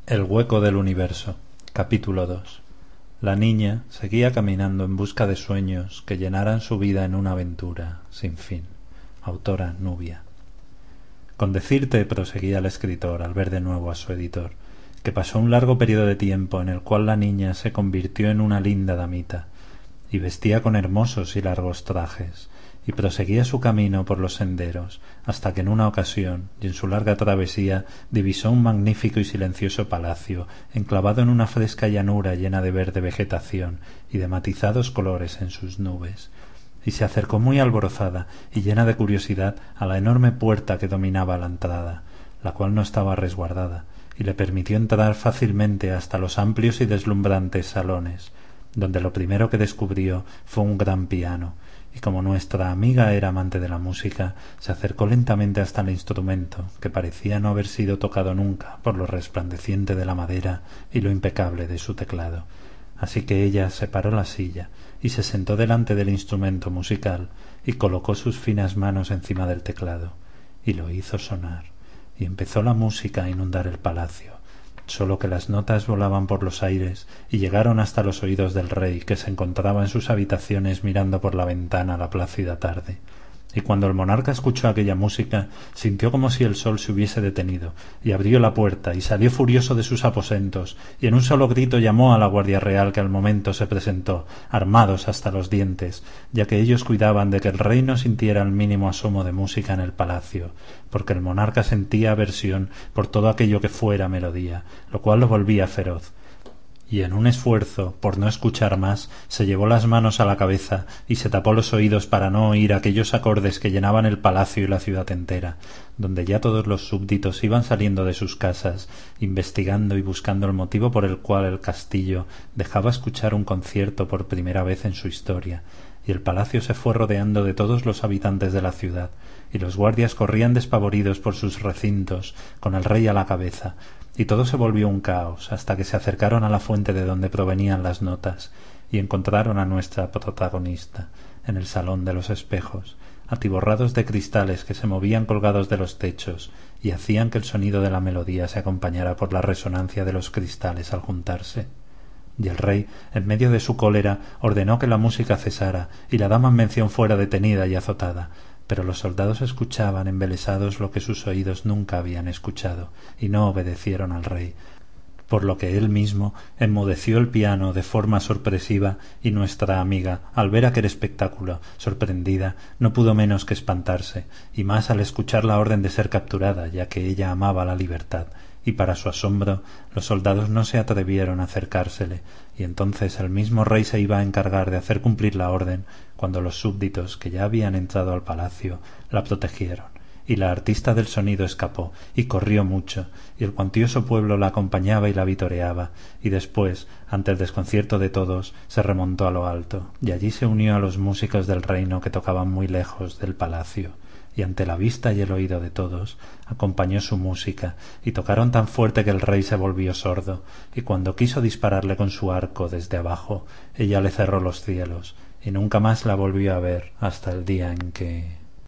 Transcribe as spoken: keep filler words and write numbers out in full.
El hueco del universo. Capítulo dos. La niña seguía caminando en busca de sueños que llenaran su vida en una aventura sin fin. Autora Nubia. Con decirte, proseguía el escritor al ver de nuevo a su editor, que pasó un largo periodo de tiempo en el cual la niña se convirtió en una linda damita, y vestía con hermosos y largos trajes, y proseguía su camino por los senderos, hasta que en una ocasión, y en su larga travesía, divisó un magnífico y silencioso palacio, enclavado en una fresca llanura llena de verde vegetación y de matizados colores en sus nubes, y se acercó muy alborozada y llena de curiosidad a la enorme puerta que dominaba la entrada, la cual no estaba resguardada, y le permitió entrar fácilmente hasta los amplios y deslumbrantes salones, donde lo primero que descubrió fue un gran piano, y como nuestra amiga era amante de la música, se acercó lentamente hasta el instrumento, que parecía no haber sido tocado nunca por lo resplandeciente de la madera y lo impecable de su teclado. Así que ella separó la silla y se sentó delante del instrumento musical y colocó sus finas manos encima del teclado, y lo hizo sonar, y empezó la música a inundar el palacio, sólo que las notas volaban por los aires y llegaron hasta los oídos del rey, que se encontraba en sus habitaciones mirando por la ventana la plácida tarde. Y cuando el monarca escuchó aquella música, sintió como si el sol se hubiese detenido, y abrió la puerta, y salió furioso de sus aposentos, y en un solo grito llamó a la guardia real, que al momento se presentó, armados hasta los dientes, ya que ellos cuidaban de que el rey no sintiera el mínimo asomo de música en el palacio, porque el monarca sentía aversión por todo aquello que fuera melodía, lo cual lo volvía feroz, y en un esfuerzo por no escuchar más se llevó las manos a la cabeza y se tapó los oídos para no oír aquellos acordes que llenaban el palacio y la ciudad entera, donde ya todos los súbditos iban saliendo de sus casas, investigando y buscando el motivo por el cual el castillo dejaba escuchar un concierto por primera vez en su historia, y el palacio se fue rodeando de todos los habitantes de la ciudad, y los guardias corrían despavoridos por sus recintos, con el rey a la cabeza, y todo se volvió un caos hasta que se acercaron a la fuente de donde provenían las notas y encontraron a nuestra protagonista en el salón de los espejos, atiborrados de cristales que se movían colgados de los techos y hacían que el sonido de la melodía se acompañara por la resonancia de los cristales al juntarse. Y el rey, en medio de su cólera, ordenó que la música cesara y la dama en mención fuera detenida y azotada, pero los soldados escuchaban embelesados lo que sus oídos nunca habían escuchado, y no obedecieron al rey, por lo que él mismo enmudeció el piano de forma sorpresiva, y nuestra amiga, al ver aquel espectáculo, sorprendida, no pudo menos que espantarse, y más al escuchar la orden de ser capturada, ya que ella amaba la libertad, y para su asombro los soldados no se atrevieron a acercársele, y entonces el mismo rey se iba a encargar de hacer cumplir la orden, cuando los súbditos que ya habían entrado al palacio la protegieron, y la artista del sonido escapó y corrió mucho, y el cuantioso pueblo la acompañaba y la vitoreaba, y después, ante el desconcierto de todos, se remontó a lo alto, y allí se unió a los músicos del reino que tocaban muy lejos del palacio, y ante la vista y el oído de todos acompañó su música, y tocaron tan fuerte que el rey se volvió sordo, y cuando quiso dispararle con su arco desde abajo, ella le cerró los cielos, y nunca más la volvió a ver hasta el día en que...